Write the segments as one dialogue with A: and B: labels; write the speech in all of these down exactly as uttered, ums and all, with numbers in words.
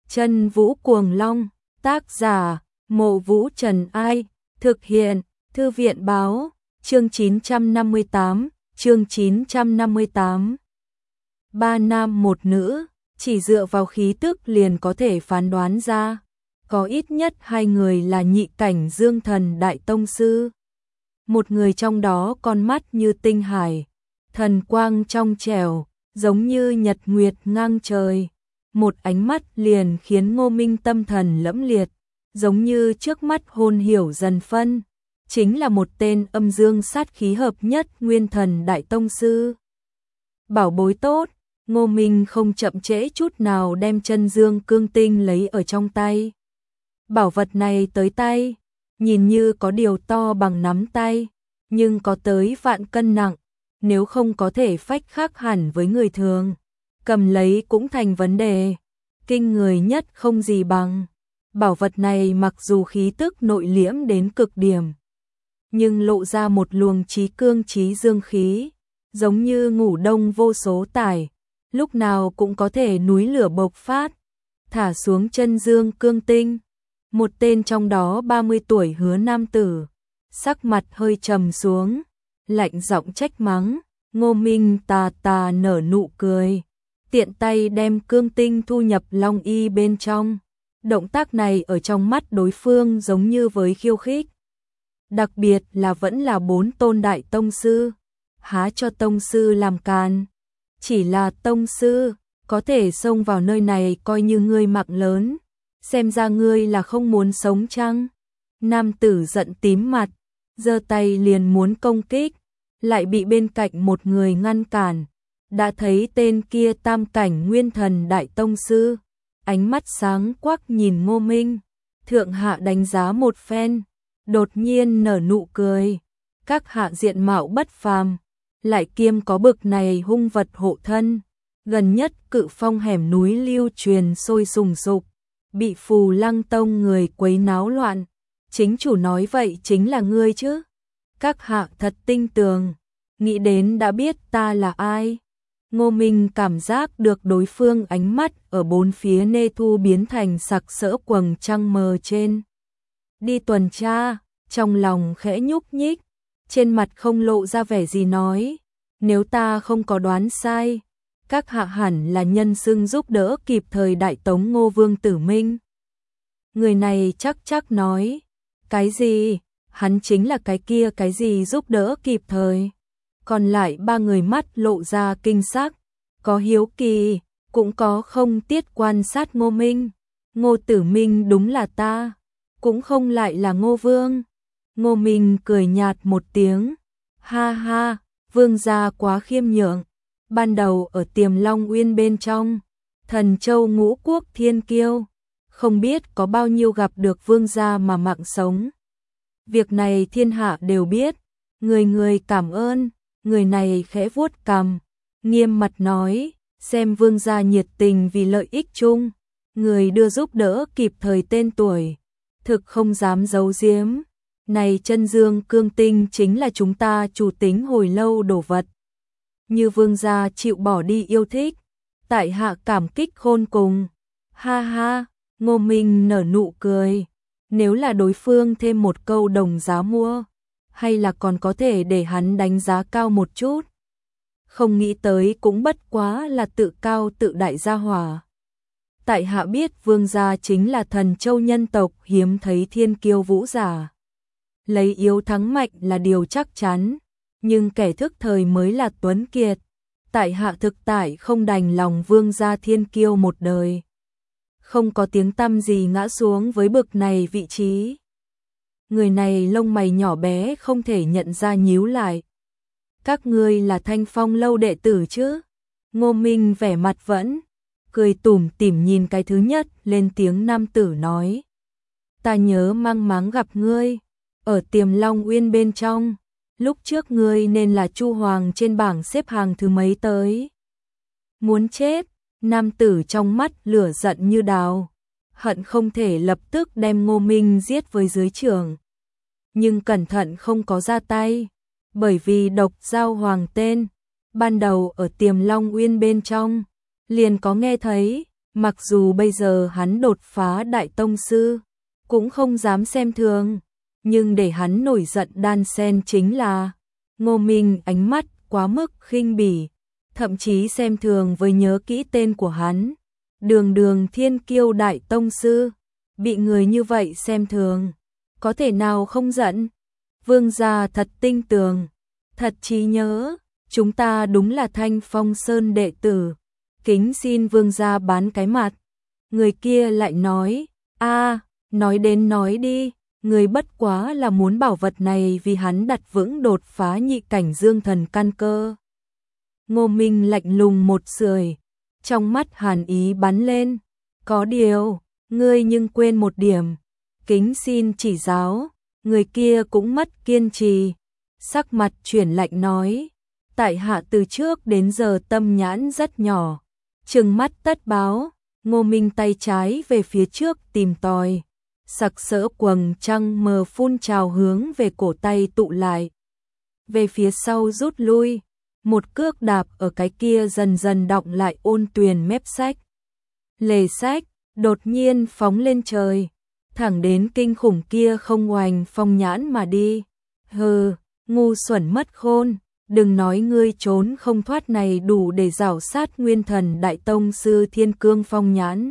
A: Chân Vũ Cuồng Long, tác giả, Mộ Vũ Trần Ai, thực hiện, Thư viện Báo, chương chín trăm năm mươi tám, chương chín trăm năm mươi tám. Ba nam một nữ, chỉ dựa vào khí tức liền có thể phán đoán ra, có ít nhất hai người là nhị cảnh Dương Thần Đại Tông Sư. Một người trong đó con mắt như tinh hải, thần quang trong trẻo, giống như nhật nguyệt ngang trời. Một ánh mắt liền khiến Ngô Minh tâm thần lẫm liệt, giống như trước mắt hồn hiểu dần phân, chính là một tên âm dương sát khí hợp nhất Nguyên Thần Đại Tông Sư. Bảo bối tốt, Ngô Minh không chậm trễ chút nào đem chân dương cương tinh lấy ở trong tay. Bảo vật này tới tay, nhìn như có điều to bằng nắm tay, nhưng có tới vạn cân nặng, nếu không có thể phách khác hẳn với người thường, cầm lấy cũng thành vấn đề. Kinh người nhất không gì bằng. Bảo vật này mặc dù khí tức nội liễm đến cực điểm, nhưng lộ ra một luồng trí cương trí dương khí, giống như ngủ đông vô số tải, lúc nào cũng có thể núi lửa bộc phát, thả xuống chân dương cương tinh. Một tên trong đó ba mươi tuổi hứa nam tử, sắc mặt hơi trầm xuống, lạnh giọng trách mắng. Ngô Minh tà tà nở nụ cười, tiện tay đem cương tinh thu nhập long y bên trong. Động tác này ở trong mắt đối phương giống như với khiêu khích. Đặc biệt là vẫn là bốn tôn đại tông sư, há cho tông sư làm càn. Chỉ là tông sư, có thể xông vào nơi này coi như ngươi mạng lớn, xem ra ngươi là không muốn sống chăng? Nam tử giận tím mặt, giơ tay liền muốn công kích, lại bị bên cạnh một người ngăn cản. Đã thấy tên kia tam cảnh Nguyên Thần Đại Tông Sư, ánh mắt sáng quắc nhìn Ngô Minh, thượng hạ đánh giá một phen, đột nhiên nở nụ cười. Các hạ diện mạo bất phàm, lại kiêm có bực này hung vật hộ thân, gần nhất Cự Phong hẻm núi lưu truyền sôi sùng sục, bị Phù Lăng Tông người quấy náo loạn, chính chủ nói vậy chính là ngươi chứ? Các hạ thật tinh tường, nghĩ đến đã biết ta là ai. Ngô Minh cảm giác được đối phương ánh mắt ở bốn phía nê thu biến thành sặc sỡ quầng trăng mờ trên. Đi tuần tra, trong lòng khẽ nhúc nhích, trên mặt không lộ ra vẻ gì nói. Nếu ta không có đoán sai, các hạ hẳn là nhân xưng giúp đỡ kịp thời Đại Tống Ngô Vương Tử Minh. Người này chắc chắc nói, cái gì? Hắn chính là cái kia cái gì giúp đỡ kịp thời. Còn lại ba người mắt lộ ra kinh sắc, có hiếu kỳ, cũng có không tiết quan sát Ngô Minh. Ngô Tử Minh đúng là ta, cũng không lại là Ngô Vương. Ngô Minh cười nhạt một tiếng, ha ha, Vương gia quá khiêm nhượng. Ban đầu ở Tiềm Long Uyên bên trong, Thần Châu Ngũ Quốc thiên kiêu, không biết có bao nhiêu gặp được Vương gia mà mạng sống. Việc này thiên hạ đều biết, người người cảm ơn. Người này khẽ vuốt cằm, nghiêm mặt nói, xem Vương gia nhiệt tình vì lợi ích chung, người đưa giúp đỡ kịp thời tên tuổi, thực không dám giấu giếm. Này chân dương cương tinh chính là chúng ta chủ tính hồi lâu đổ vật. Như Vương gia chịu bỏ đi yêu thích, tại hạ cảm kích khôn cùng. Ha ha, Ngô Minh nở nụ cười, nếu là đối phương thêm một câu đồng giá mua, hay là còn có thể để hắn đánh giá cao một chút. Không nghĩ tới cũng bất quá là tự cao tự đại gia hỏa. Tại hạ biết Vương gia chính là Thần Châu nhân tộc hiếm thấy thiên kiêu vũ giả. Lấy yếu thắng mạnh là điều chắc chắn, nhưng kẻ thức thời mới là tuấn kiệt. Tại hạ thực tại không đành lòng Vương gia thiên kiêu một đời, không có tiếng tăm gì ngã xuống với bực này vị trí. Người này lông mày nhỏ bé không thể nhận ra nhíu lại. Các ngươi là Thanh Phong lâu đệ tử chứ? Ngô Minh vẻ mặt vẫn cười tủm tỉm nhìn cái thứ nhất lên tiếng nam tử nói. Ta nhớ mang máng gặp ngươi ở Tiềm Long Uyên bên trong, lúc trước ngươi nên là Chu Hoàng trên bảng xếp hàng thứ mấy tới. Muốn chết, nam tử trong mắt lửa giận như đào, hận không thể lập tức đem Ngô Minh giết với dưới trường. Nhưng cẩn thận không có ra tay, bởi vì độc giao hoàng tên, ban đầu ở Tiềm Long Uyên bên trong, liền có nghe thấy, Mặc dù bây giờ hắn đột phá đại tông sư, cũng không dám xem thường, nhưng để hắn nổi giận đan sen chính là Ngô Minh ánh mắt quá mức khinh bỉ, thậm chí xem thường với nhớ kỹ tên của hắn. Đường đường thiên kiêu đại tông sư, bị người như vậy xem thường, có thể nào không giận? Vương gia thật tinh tường, thật trí nhớ, chúng ta đúng là Thanh Phong Sơn đệ tử, kính xin vương gia bán cái mặt. Người kia lại nói, a, nói đến nói đi, người bất quá là muốn bảo vật này vì hắn đặt vững đột phá nhị cảnh dương thần căn cơ. Ngô Minh lạnh lùng một sưởi, trong mắt hàn ý bắn lên, có điều, ngươi nhưng quên một điểm, kính xin chỉ giáo. Người kia cũng mất kiên trì, sắc mặt chuyển lạnh nói, tại hạ từ trước đến giờ tâm nhãn rất nhỏ, trừng mắt tất báo. Ngô Minh tay trái về phía trước tìm tòi, sặc sỡ quầng trăng mờ phun trào hướng về cổ tay tụ lại, về phía sau rút lui, một cước đạp ở cái kia dần dần đọng lại ôn tuyền mép sách. Lề sách đột nhiên phóng lên trời, thẳng đến kinh khủng kia không oành phong nhãn mà đi. Hừ, ngu xuẩn mất khôn, đừng nói ngươi trốn không thoát này đủ để rảo sát nguyên thần đại tông sư thiên cương phong nhãn.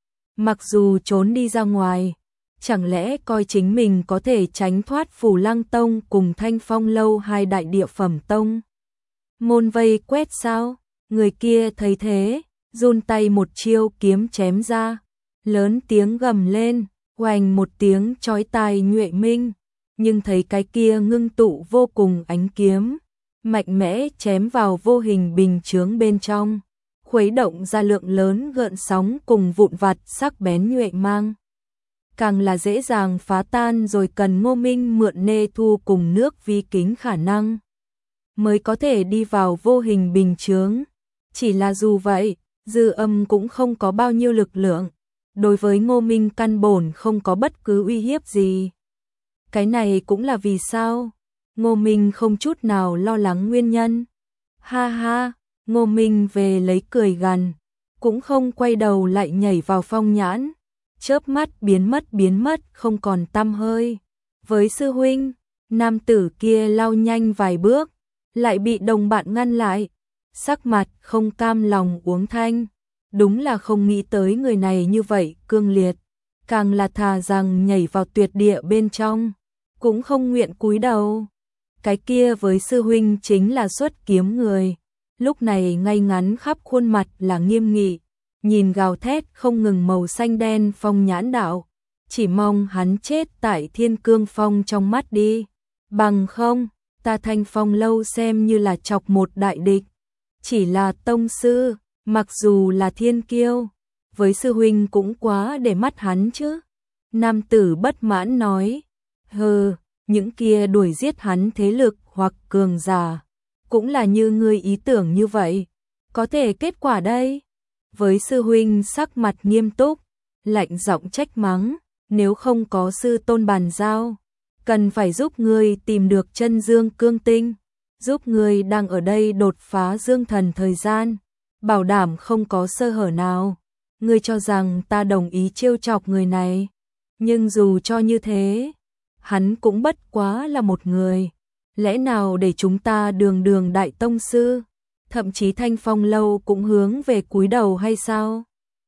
A: Mặc dù trốn đi ra ngoài, chẳng lẽ coi chính mình có thể tránh thoát Phù Lăng Tông cùng Thanh Phong Lâu hai đại địa phẩm tông môn vây quét sao? Người kia thấy thế, run tay một chiêu kiếm chém ra, lớn tiếng gầm lên, oành một tiếng chói tai nhuệ minh, nhưng thấy cái kia ngưng tụ vô cùng ánh kiếm, mạnh mẽ chém vào vô hình bình chướng bên trong, khuấy động ra lượng lớn gợn sóng cùng vụn vặt sắc bén nhuệ mang. Càng là dễ dàng phá tan rồi cần Ngô Minh mượn nê thu cùng nước vi kính khả năng, mới có thể đi vào vô hình bình chướng. Chỉ là dù vậy, dư âm cũng không có bao nhiêu lực lượng, đối với Ngô Minh căn bổn không có bất cứ uy hiếp gì. Cái này cũng là vì sao Ngô Minh không chút nào lo lắng nguyên nhân. Ha ha, Ngô Minh về lấy cười gằn, cũng không quay đầu lại nhảy vào phong nhãn, chớp mắt biến mất biến mất không còn tăm hơi. Với sư huynh, nam tử kia lao nhanh vài bước, lại bị đồng bạn ngăn lại, sắc mặt không cam lòng uống thanh. Đúng là không nghĩ tới người này như vậy cương liệt, càng là thà rằng nhảy vào tuyệt địa bên trong, cũng không nguyện cúi đầu. Cái kia với sư huynh chính là xuất kiếm người, lúc này ngay ngắn khắp khuôn mặt là nghiêm nghị, nhìn gào thét không ngừng màu xanh đen phong nhãn đạo, chỉ mong hắn chết tại thiên cương phong trong mắt đi, bằng không, ta Thanh Phong Lâu xem như là chọc một đại địch. Chỉ là tông sư, mặc dù là thiên kiêu, với sư huynh cũng quá để mắt hắn chứ. Nam tử bất mãn nói, hừ, những kia đuổi giết hắn thế lực hoặc cường giả, cũng là như ngươi ý tưởng như vậy, có thể kết quả đây. Với sư huynh sắc mặt nghiêm túc, lạnh giọng trách mắng, nếu không có sư tôn bàn giao, cần phải giúp ngươi tìm được chân dương cương tinh, giúp ngươi đang ở đây đột phá dương thần thời gian, bảo đảm không có sơ hở nào. Ngươi cho rằng ta đồng ý trêu chọc người này, nhưng dù cho như thế, hắn cũng bất quá là một người, lẽ nào để chúng ta đường đường đại tông sư, thậm chí Thanh Phong Lâu cũng hướng về cúi đầu hay sao?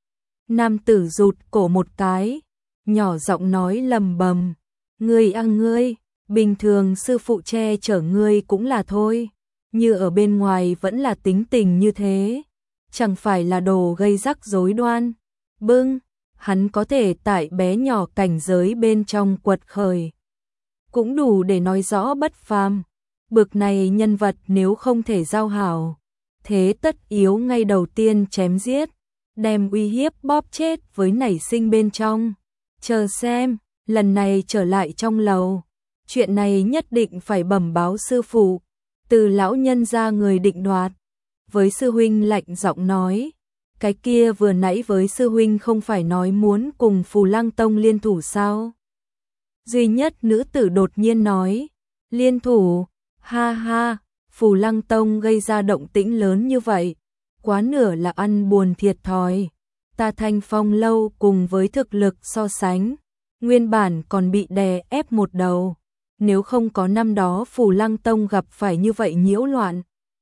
A: Nam tử rụt cổ một cái, nhỏ giọng nói lầm bầm, ngươi à ngươi, bình thường sư phụ che chở ngươi cũng là thôi, như ở bên ngoài vẫn là tính tình như thế, chẳng phải là đồ gây rắc rối đoan. Bưng, hắn có thể tại bé nhỏ cảnh giới bên trong quật khởi, cũng đủ để nói rõ bất phàm. Bực này nhân vật nếu không thể giao hảo, thế tất yếu ngay đầu tiên chém giết, đem uy hiếp bóp chết với nảy sinh bên trong. Chờ xem, lần này trở lại trong lầu, chuyện này nhất định phải bẩm báo sư phụ, từ lão nhân ra người định đoạt. Với sư huynh lạnh giọng nói, cái kia vừa nãy với sư huynh không phải nói muốn cùng Phù Lăng Tông liên thủ sao? Duy nhất nữ tử đột nhiên nói, liên thủ, ha ha, Phù Lăng Tông gây ra động tĩnh lớn như vậy, quá nửa là ăn buồn thiệt thòi. ta Thanh Phong lâu cùng với thực lực so sánh, nguyên bản còn bị đè ép một đầu, nếu không có năm đó Phù Lăng Tông gặp phải như vậy nhiễu loạn,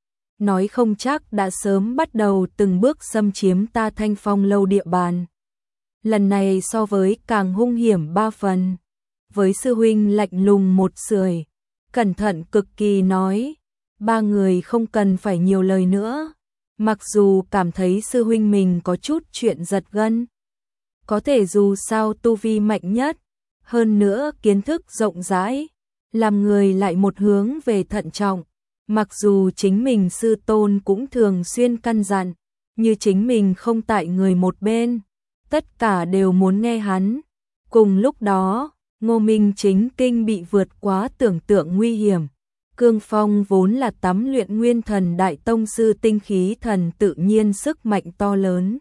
A: nói không chắc đã sớm bắt đầu từng bước xâm chiếm ta Thanh Phong lâu địa bàn. Lần này so với càng hung hiểm ba phần, với sư huynh lạnh lùng một sưởi, cẩn thận cực kỳ nói, ba người không cần phải nhiều lời nữa. Mặc dù cảm thấy sư huynh mình có chút chuyện giật gân, có thể dù sao tu vi mạnh nhất, hơn nữa kiến thức rộng rãi, làm người lại một hướng về thận trọng. Mặc dù chính mình sư tôn cũng thường xuyên căn dặn, như chính mình không tại người một bên, tất cả đều muốn nghe hắn. Cùng lúc đó, Ngô Minh chính kinh bị vượt quá tưởng tượng nguy hiểm. Cương Phong vốn là tắm luyện nguyên thần đại tông sư tinh khí thần tự nhiên sức mạnh to lớn.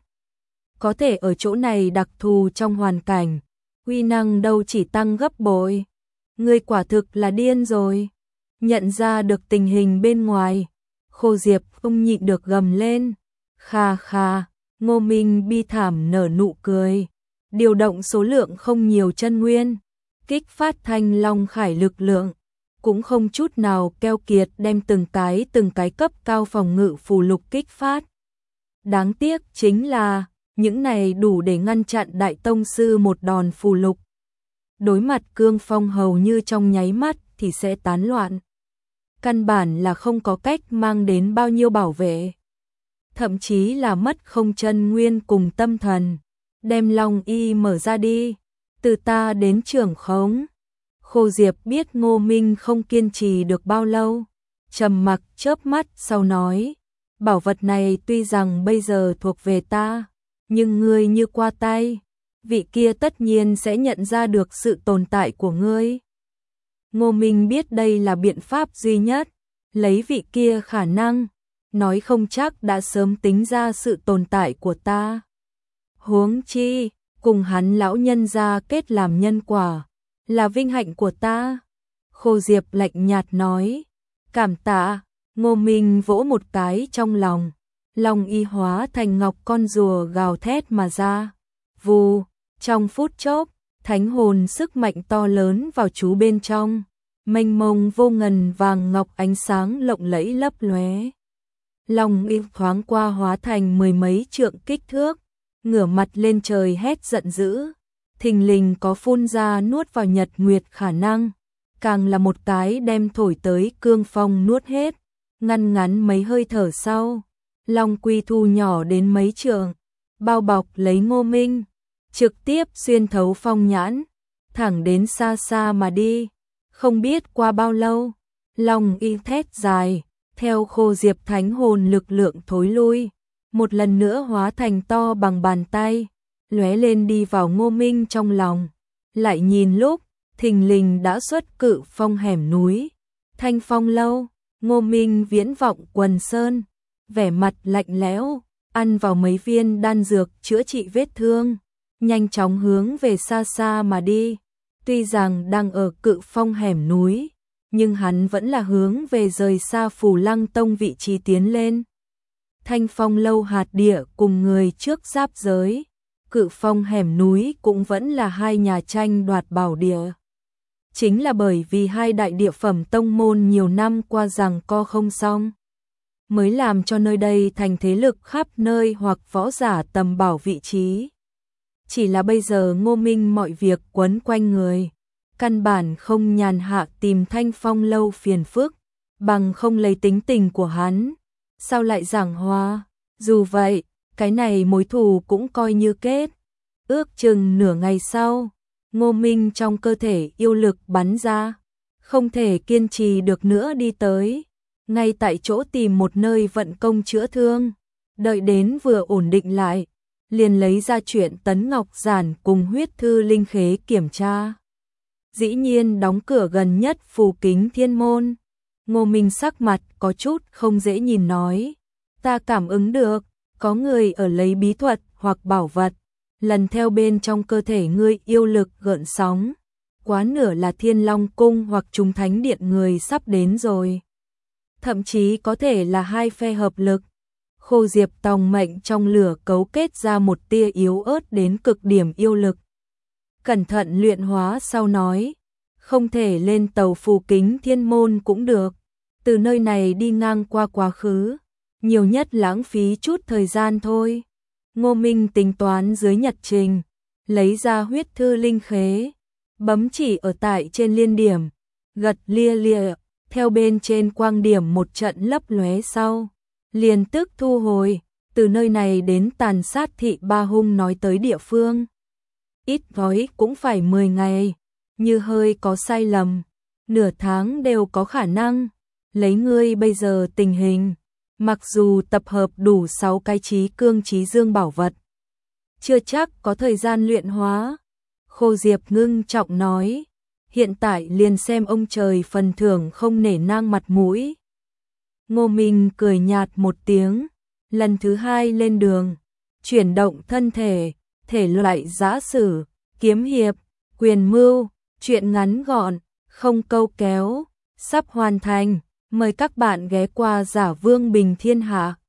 A: Có thể ở chỗ này đặc thù trong hoàn cảnh, uy năng đâu chỉ tăng gấp bội. Người quả thực là điên rồi. Nhận ra được tình hình bên ngoài, Khô Diệp không nhịn được gầm lên. Kha kha, Ngô Minh bi thảm nở nụ cười. Điều động số lượng không nhiều chân nguyên, kích phát thanh long khải lực lượng, cũng không chút nào keo kiệt đem từng cái từng cái cấp cao phòng ngự phù lục kích phát. Đáng tiếc chính là, những này đủ để ngăn chặn đại tông sư một đòn phù lục. Đối mặt Cương Phong hầu như trong nháy mắt thì sẽ tán loạn. Căn bản là không có cách mang đến bao nhiêu bảo vệ. Thậm chí là mất không chân nguyên cùng tâm thần. Đem Long Y mở ra đi, từ ta đến trưởng khống. Khô Diệp biết Ngô Minh không kiên trì được bao lâu, trầm mặc chớp mắt sau nói, bảo vật này tuy rằng bây giờ thuộc về ta, nhưng ngươi như qua tay, vị kia tất nhiên sẽ nhận ra được sự tồn tại của ngươi. Ngô Minh biết đây là biện pháp duy nhất, lấy vị kia khả năng, nói không chắc đã sớm tính ra sự tồn tại của ta. Huống chi, cùng hắn lão nhân gia kết làm nhân quả, là vinh hạnh của ta. Khô Diệp lạnh nhạt nói, cảm tạ. Ngô Minh vỗ một cái trong lòng, lòng y hóa thành ngọc con rùa gào thét mà ra. Vù, trong phút chốc, thánh hồn sức mạnh to lớn vào chú bên trong, mênh mông vô ngần vàng ngọc ánh sáng lộng lẫy lấp lóe. Lòng y thoáng qua hóa thành mười mấy trượng kích thước, ngửa mặt lên trời hét giận dữ, thình lình có phun ra nuốt vào nhật nguyệt khả năng, càng là một cái đem thổi tới Cương Phong nuốt hết. Ngăn ngắn mấy hơi thở sau, Long Quy thu nhỏ đến mấy trượng, bao bọc lấy Ngô Minh, trực tiếp xuyên thấu phong nhãn, thẳng đến xa xa mà đi. Không biết qua bao lâu, Long y thét dài, theo Khô Diệp thánh hồn lực lượng thối lui, một lần nữa hóa thành to bằng bàn tay, lóe lên đi vào Ngô Minh trong lòng. Lại nhìn lúc, thình lình đã xuất Cự Phong hẻm núi, Thanh Phong lâu. Ngô Minh viễn vọng quần sơn, vẻ mặt lạnh lẽo, ăn vào mấy viên đan dược chữa trị vết thương, nhanh chóng hướng về xa xa mà đi. Tuy rằng đang ở Cự Phong hẻm núi, nhưng hắn vẫn là hướng về rời xa Phù Lăng Tông vị trí tiến lên. Thanh Phong lâu hạt địa cùng người trước giáp giới, Cự Phong hẻm núi cũng vẫn là hai nhà tranh đoạt bảo địa. Chính là bởi vì hai đại địa phẩm tông môn nhiều năm qua rằng co không xong, mới làm cho nơi đây thành thế lực khắp nơi hoặc võ giả tầm bảo vị trí. Chỉ là bây giờ Ngô Minh mọi việc quấn quanh người, căn bản không nhàn hạ tìm Thanh Phong lâu phiền phức, bằng không lấy tính tình của hắn, sao lại giảng hòa. Dù vậy, cái này mối thù cũng coi như kết. Ước chừng nửa ngày sau, Ngô Minh trong cơ thể yêu lực bắn ra, không thể kiên trì được nữa đi tới, ngay tại chỗ tìm một nơi vận công chữa thương, đợi đến vừa ổn định lại, liền lấy ra chuyện Tấn Ngọc Giản cùng huyết thư linh khế kiểm tra. Dĩ nhiên đóng cửa gần nhất Phù Kính Thiên môn. Ngô Minh sắc mặt có chút không dễ nhìn nói, ta cảm ứng được, có người ở lấy bí thuật hoặc bảo vật, lần theo bên trong cơ thể ngươi yêu lực gợn sóng, quá nửa là Thiên Long cung hoặc Trung Thánh điện người sắp đến rồi. Thậm chí có thể là hai phe hợp lực. Khô Diệp Tòng mệnh trong lửa cấu kết ra một tia yếu ớt đến cực điểm yêu lực. Cẩn thận luyện hóa sau nói, không thể lên tàu phù kính thiên môn cũng được, từ nơi này đi ngang qua quá khứ, nhiều nhất lãng phí chút thời gian thôi. Ngô Minh tính toán dưới nhật trình, lấy ra huyết thư linh khế, bấm chỉ ở tại trên liên điểm, gật lia lịa, theo bên trên quang điểm một trận lấp lóe sau, liền tức thu hồi, từ nơi này đến tàn sát thị ba hung nói tới địa phương. Ít nói cũng phải mười ngày, như hơi có sai lầm, nửa tháng đều có khả năng. Lấy ngươi bây giờ tình hình, mặc dù tập hợp đủ sáu cái trí cương trí dương bảo vật, chưa chắc có thời gian luyện hóa. Khô Diệp ngưng trọng nói, hiện tại liền xem ông trời phần thưởng không nể nang mặt mũi. Ngô Minh cười nhạt một tiếng, lần thứ hai lên đường, chuyển động thân thể, thể loại giã sử, kiếm hiệp, quyền mưu, chuyện ngắn gọn, không câu kéo, sắp hoàn thành. Mời các bạn ghé qua Giả Vương Bình Thiên Hạ.